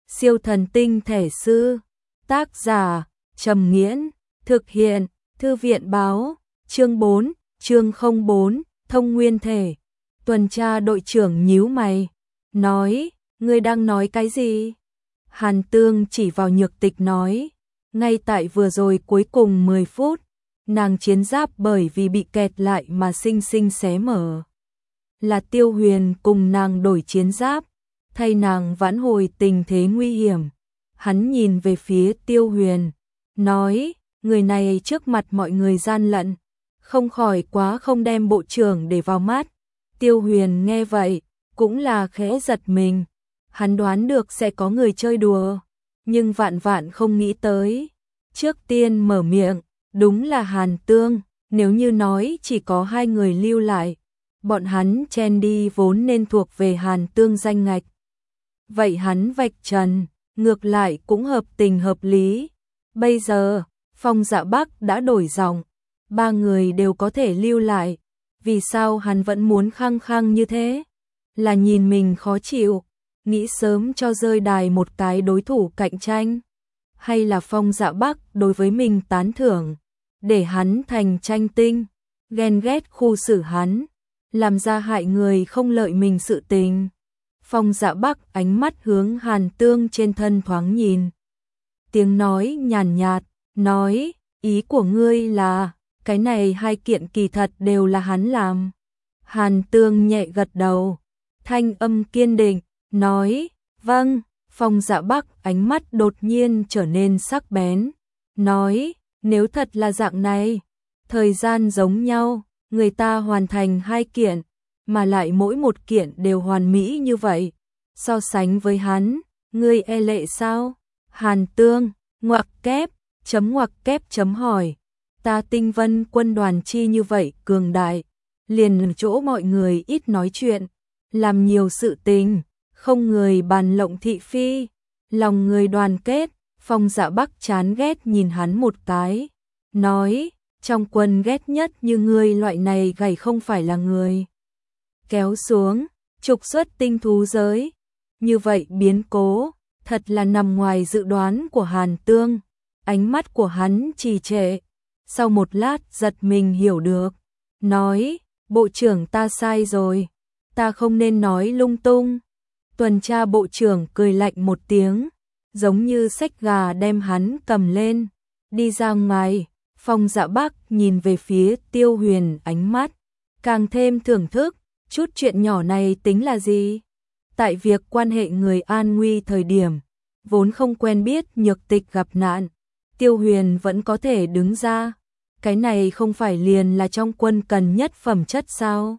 Siêu thần tinh thể sư. Tác giả Trầm Nghiễn. Thực hiện Thư viện Báo. Chương 4, chương 04, thông nguyên thể. Tuần tra đội trưởng nhíu mày, nói, ngươi đang nói cái gì? Hàn Tương chỉ vào Nhược Tịch nói, ngay tại vừa rồi cuối cùng 10 phút, nàng chiến giáp bởi vì bị kẹt lại mà sinh sinh xé mở. Là Tiêu Huyền cùng nàng đổi chiến giáp, thay nàng vãn hồi tình thế nguy hiểm. Hắn nhìn về phía Tiêu Huyền, nói, người này trước mặt mọi người gian lận, không khỏi quá không đem bộ trưởng để vào mắt. Tiêu Huyền nghe vậy, cũng là khẽ giật mình. Hắn đoán được sẽ có người chơi đùa, nhưng vạn vạn không nghĩ tới. Trước tiên mở miệng, đúng là Hàn Tương. Nếu như nói chỉ có 2 người lưu lại, bọn hắn chen đi vốn nên thuộc về Hàn Tương danh ngạch. Vậy hắn vạch trần, ngược lại cũng hợp tình hợp lý. Bây giờ, Phong Dạ Bắc đã đổi giọng, 3 người đều có thể lưu lại. Vì sao hắn vẫn muốn khăng khăng như thế? Là nhìn mình khó chịu, nghĩ sớm cho rơi đài một cái đối thủ cạnh tranh? Hay là Phong Dạ Bắc đối với mình tán thưởng, để hắn thành tranh tinh, ghen ghét khu xử hắn, làm ra hại người không lợi mình sự tình? Phong Dạ Bắc ánh mắt hướng Hàn Tương trên thân thoáng nhìn. Tiếng nói nhàn nhạt, nói, ý của ngươi là, cái này 2 kiện kỳ thật đều là hắn làm. Hàn Tương nhẹ gật đầu, thanh âm kiên định, nói, vâng. Phong Dạ Bắc ánh mắt đột nhiên trở nên sắc bén, nói, nếu thật là dạng này, thời gian giống nhau, người ta hoàn thành 2 kiện, mà lại mỗi một kiện đều hoàn mỹ như vậy. So sánh với hắn, ngươi e lệ sao? Hàn Tương, ngoặc kép chấm hỏi, ta Tinh Vân quân đoàn chi như vậy cường đại, liền chỗ mọi người ít nói chuyện, làm nhiều sự tình, không người bàn lộng thị phi, lòng người đoàn kết. Phong Dạ Bắc chán ghét nhìn hắn một cái, nói, trong quân ghét nhất như ngươi loại này gầy không phải là người. Kéo xuống, trục xuất tinh thú giới. Như vậy biến cố, thật là nằm ngoài dự đoán của Hàn Tương. Ánh mắt của hắn trì trệ, sau một lát giật mình hiểu được, nói, bộ trưởng ta sai rồi, ta không nên nói lung tung. Tuần tra bộ trưởng cười lạnh một tiếng, giống như xách gà đem hắn cầm lên, đi ra ngoài. Phong Dạ Bắc nhìn về phía Tiêu Huyền, ánh mắt càng thêm thưởng thức, chút chuyện nhỏ này tính là gì? Tại việc quan hệ người an nguy thời điểm, vốn không quen biết Nhược Tịch gặp nạn, Tiêu Huyền vẫn có thể đứng ra, cái này không phải liền là trong quân cần nhất phẩm chất sao?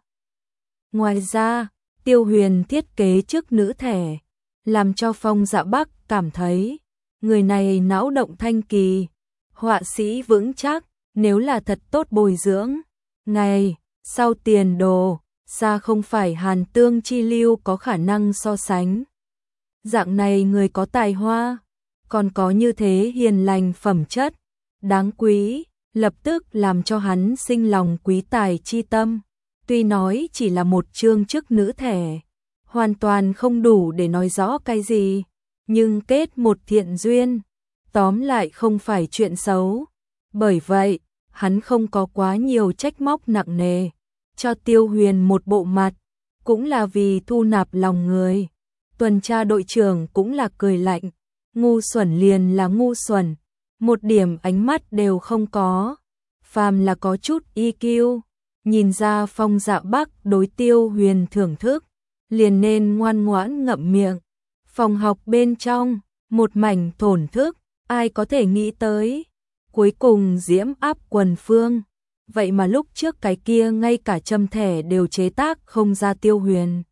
Ngoài ra, Tiêu Huyền thiết kế chức nữ thẻ, làm cho Phong Dạ Bắc cảm thấy, người này não động thanh kỳ, họa sĩ vững chắc, nếu là thật tốt bồi dưỡng, ngày sau tiền đồ, xa không phải Hàn Tương chi lưu có khả năng so sánh. Dạng này người có tài hoa, còn có như thế hiền lành phẩm chất, đáng quý, lập tức làm cho hắn sinh lòng quý tài chi tâm. Tuy nói chỉ là một chương chức nữ thẻ, hoàn toàn không đủ để nói rõ cái gì, nhưng kết một thiện duyên, tóm lại không phải chuyện xấu. Bởi vậy, hắn không có quá nhiều trách móc nặng nề, cho Tiêu Huyền một bộ mặt, cũng là vì thu nạp lòng người. Tuần tra đội trưởng cũng là cười lạnh, ngu xuẩn liền là ngu xuẩn, một điểm ánh mắt đều không có. Phàm là có chút EQ, nhìn ra Phong Dạ Bắc đối Tiêu Huyền thưởng thức, liền nên ngoan ngoãn ngậm miệng. Phòng học bên trong, một mảnh thổn thức, ai có thể nghĩ tới. Cuối cùng diễm áp quần phương, vậy mà lúc trước cái kia ngay cả châm thẻ đều chế tác không ra Tiêu Huyền.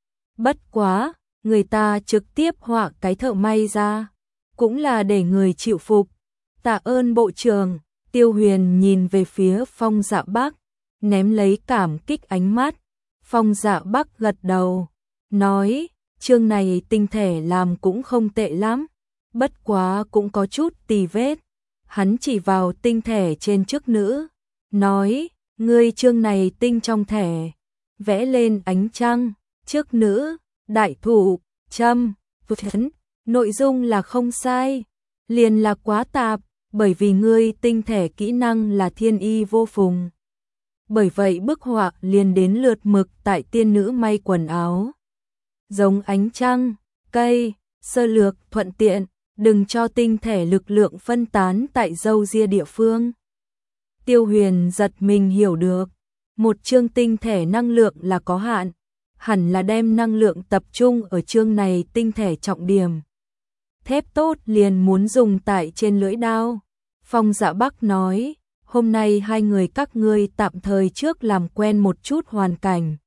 Bất quá, người ta trực tiếp họa cái thợ may ra, cũng là để người chịu phục. Tạ ơn bộ trưởng. Tiêu Huyền nhìn về phía Phong Dạ Bắc, ném lấy cảm kích ánh mắt. Phong Dạ Bắc gật đầu, nói, chương này tinh thể làm cũng không tệ lắm, bất quá cũng có chút tì vết. Hắn chỉ vào tinh thể trên chức nữ, nói, ngươi chương này tinh trong thẻ, vẽ lên ánh trăng, chức nữ, đại thụ, châm, Nội dung là không sai, liền là quá tạp, bởi vì ngươi tinh thể kỹ năng là thiên y vô phùng. Bởi vậy bức họa liền đến lượt mực tại tiên nữ may quần áo. Giống ánh trăng, cây, sơ lược, thuận tiện, đừng cho tinh thể lực lượng phân tán tại râu ria địa phương. Tiêu Huyền giật mình hiểu được, một chương tinh thể năng lượng là có hạn, hẳn là đem năng lượng tập trung ở chương này tinh thể trọng điểm. Thép tốt liền muốn dùng tại trên lưỡi đao. Phong Dạ Bắc nói, hôm nay hai người các ngươi tạm thời trước làm quen một chút hoàn cảnh.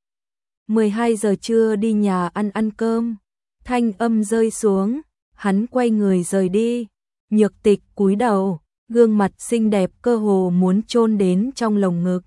12 giờ trưa đi nhà ăn cơm. Thanh âm rơi xuống, hắn quay người rời đi. Nhược Tịch cúi đầu, gương mặt xinh đẹp cơ hồ muốn chôn đến trong lồng ngực.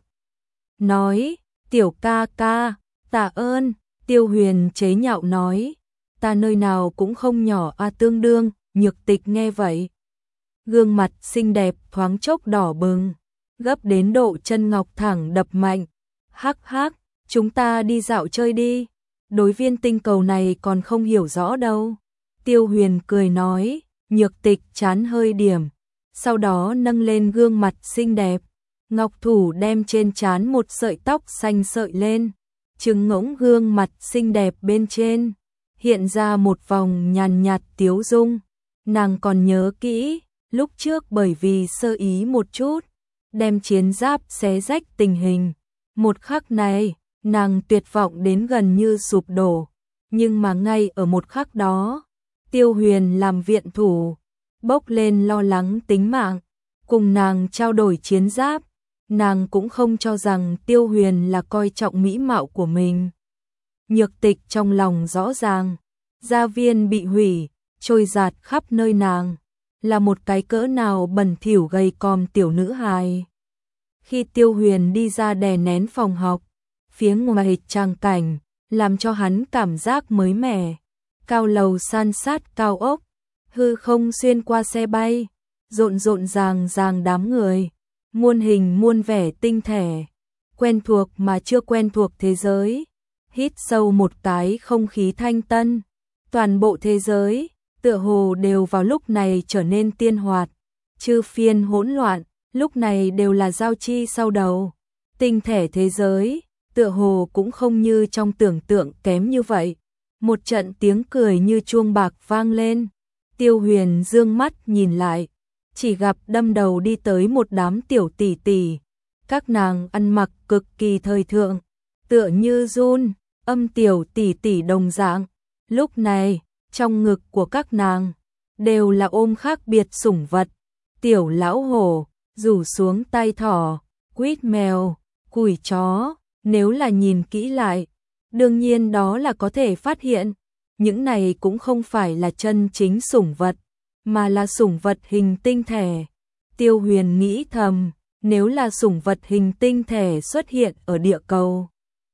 Nói, tiểu ca ca, tạ ơn. Tiêu Huyền chế nhạo nói, ta nơi nào cũng không nhỏ tương đương. Nhược Tịch nghe vậy, gương mặt xinh đẹp thoáng chốc đỏ bừng, gấp đến độ chân ngọc thẳng đập mạnh. Hắc hắc, chúng ta đi dạo chơi đi, đối viên tinh cầu này còn không hiểu rõ đâu. Tiêu Huyền cười nói. Nhược Tịch chán hơi điểm, sau đó nâng lên gương mặt xinh đẹp, ngọc thủ đem trên trán một sợi tóc xanh sợi lên, trừng ngỗng gương mặt xinh đẹp bên trên, hiện ra một vòng nhàn nhạt tiếu dung. Nàng còn nhớ kỹ, lúc trước bởi vì sơ ý một chút, đem chiến giáp xé rách tình hình. Một khắc này, nàng tuyệt vọng đến gần như sụp đổ, nhưng mà ngay ở một khắc đó, Tiêu Huyền làm viện thủ, bốc lên lo lắng tính mạng, cùng nàng trao đổi chiến giáp. Nàng cũng không cho rằng Tiêu Huyền là coi trọng mỹ mạo của mình. Nhược Tịch trong lòng rõ ràng, gia viên bị hủy, trôi giạt khắp nơi nàng, là một cái cỡ nào bẩn thỉu gầy còm tiểu nữ hài. Khi Tiêu Huyền đi ra đè nén phòng học, phía ngoài tràng cảnh, làm cho hắn cảm giác mới mẻ. Cao lầu san sát cao ốc, hư không xuyên qua xe bay, rộn rộn ràng ràng đám người, muôn hình muôn vẻ tinh thể, quen thuộc mà chưa quen thuộc thế giới. Hít sâu một cái không khí thanh tân, toàn bộ thế giới, tựa hồ đều vào lúc này trở nên tiên hoạt, chư phiên hỗn loạn, lúc này đều là giao chi sau đầu. Tinh thể thế giới, tựa hồ cũng không như trong tưởng tượng kém như vậy. Một trận tiếng cười như chuông bạc vang lên. Tiêu Huyền dương mắt nhìn lại, chỉ gặp đâm đầu đi tới một đám tiểu tỷ tỷ. Các nàng ăn mặc cực kỳ thời thượng, tựa như Jun, âm tiểu tỷ tỷ đồng dạng. Lúc này, trong ngực của các nàng, đều là ôm khác biệt sủng vật. Tiểu lão hổ, rủ xuống tay thỏ, quýt mèo, cùi chó. Nếu là nhìn kỹ lại, đương nhiên đó là có thể phát hiện, những này cũng không phải là chân chính sủng vật, mà là sủng vật hình tinh thể. Tiêu Huyền nghĩ thầm, nếu là sủng vật hình tinh thể xuất hiện ở địa cầu,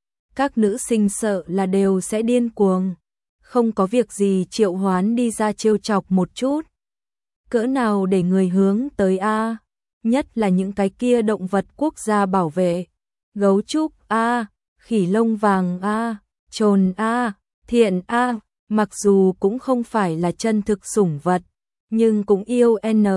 các nữ sinh sợ là đều sẽ điên cuồng, không có việc gì triệu hoán đi ra trêu chọc một chút. Cỡ nào để người hướng tới a, nhất là những cái kia động vật quốc gia bảo vệ, gấu trúc a, khỉ lông vàng a, trồn a, thiện a, mặc dù cũng không phải là chân thực sủng vật, nhưng cũng yêu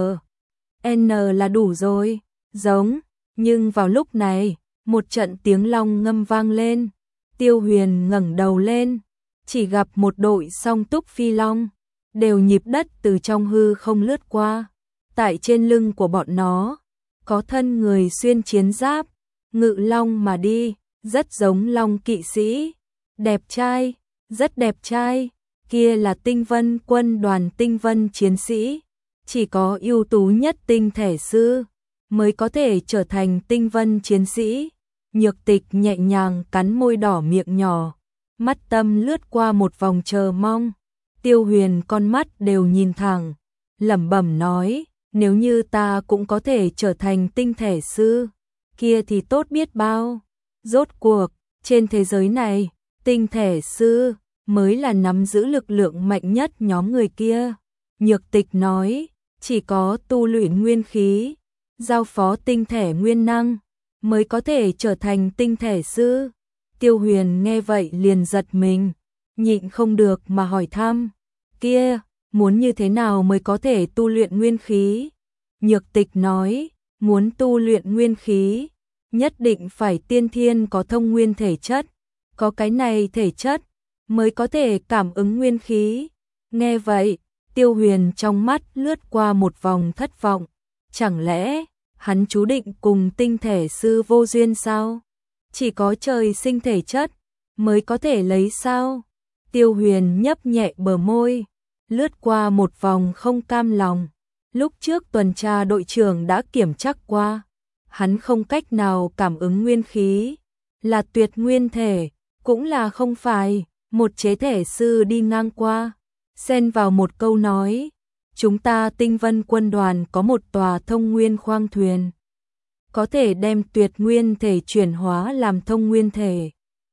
N là đủ rồi, giống. Nhưng vào lúc này, một trận tiếng long ngâm vang lên. Tiêu Huyền ngẩng đầu lên, chỉ gặp một đội song túc phi long, đều nhịp đất từ trong hư không lướt qua. Tại trên lưng của bọn nó, có thân người xuyên chiến giáp, ngự long mà đi, rất giống long kỵ sĩ. Đẹp trai, rất đẹp trai, kia là tinh vân quân đoàn tinh vân chiến sĩ. Chỉ có ưu tú nhất tinh thể sư mới có thể trở thành tinh vân chiến sĩ. Nhược Tịch nhẹ nhàng cắn môi đỏ miệng nhỏ, mắt tâm lướt qua một vòng chờ mong. Tiêu Huyền con mắt đều nhìn thẳng, lẩm bẩm nói, nếu như ta cũng có thể trở thành tinh thể sư, kia thì tốt biết bao. Rốt cuộc, trên thế giới này, tinh thể sư mới là nắm giữ lực lượng mạnh nhất nhóm người kia. Nhược Tịch nói, chỉ có tu luyện nguyên khí, giao phó tinh thể nguyên năng, mới có thể trở thành tinh thể sư. Tiêu Huyền nghe vậy liền giật mình, nhịn không được mà hỏi thăm, kia, muốn như thế nào mới có thể tu luyện nguyên khí? Nhược Tịch nói, muốn tu luyện nguyên khí, nhất định phải tiên thiên có thông nguyên thể chất, có cái này thể chất mới có thể cảm ứng nguyên khí. Nghe vậy, Tiêu Huyền trong mắt lướt qua một vòng thất vọng, chẳng lẽ hắn chú định cùng tinh thể sư vô duyên sao? Chỉ có trời sinh thể chất mới có thể lấy sao? Tiêu Huyền nhấp nhẹ bờ môi, lướt qua một vòng không cam lòng. Lúc trước tuần tra đội trưởng đã kiểm tra qua, hắn không cách nào cảm ứng nguyên khí, là tuyệt nguyên thể, cũng là không phải. Một chế thể sư đi ngang qua, xen vào một câu nói, chúng ta Tinh Vân quân đoàn có một tòa thông nguyên khoang thuyền, có thể đem tuyệt nguyên thể chuyển hóa làm thông nguyên thể.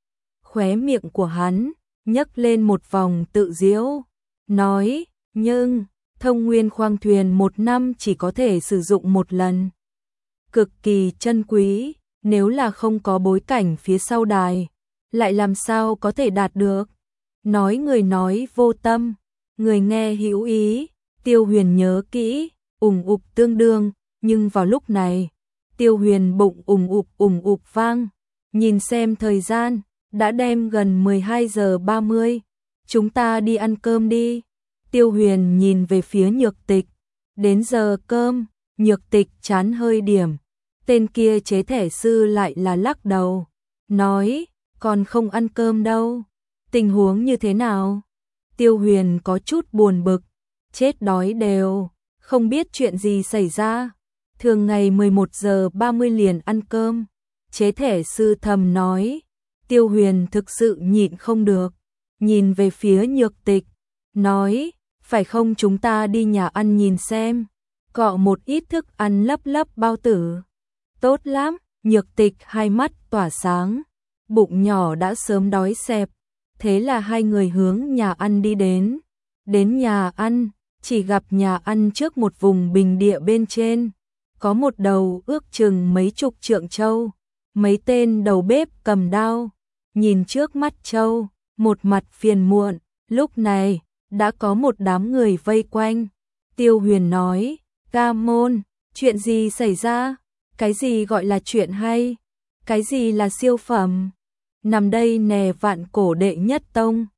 Khóe miệng của hắn nhấc lên một vòng tự giễu, nói, nhưng thông nguyên khoang thuyền một năm chỉ có thể sử dụng một lần, cực kỳ chân quý, nếu là không có bối cảnh phía sau đài, lại làm sao có thể đạt được? Nói người nói vô tâm, người nghe hữu ý. Tiêu Huyền nhớ kỹ, ùng ục tương đương, nhưng vào lúc này, Tiêu Huyền bụng ùng ục vang, nhìn xem thời gian, đã đem gần 12 giờ 30, chúng ta đi ăn cơm đi. Tiêu Huyền nhìn về phía Nhược Tịch, đến giờ cơm. Nhược Tịch chán hơi điểm, tên kia chế thể sư lại là lắc đầu, nói, còn không ăn cơm đâu. Tình huống như thế nào? Tiêu Huyền có chút buồn bực, chết đói đều, không biết chuyện gì xảy ra. Thường ngày 11 giờ 30 liền ăn cơm. Chế thể sư thầm nói. Tiêu Huyền thực sự nhịn không được, nhìn về phía Nhược Tịch, nói, phải không chúng ta đi nhà ăn nhìn xem, cọ một ít thức ăn lấp lấp bao tử. Tốt lắm. Nhược Tịch hai mắt tỏa sáng, bụng nhỏ đã sớm đói xẹp. Thế là hai người hướng nhà ăn đi đến. Đến nhà ăn, chỉ gặp nhà ăn trước một vùng bình địa bên trên, có một đầu ước chừng mấy chục trượng trâu, mấy tên đầu bếp cầm đao, nhìn trước mắt trâu, một mặt phiền muộn. Lúc này, đã có một đám người vây quanh. Tiêu Huyền nói, Ca Môn, chuyện gì xảy ra? Cái gì gọi là chuyện hay? Cái gì là siêu phẩm? Nằm đây nè Vạn Cổ đệ nhất tông.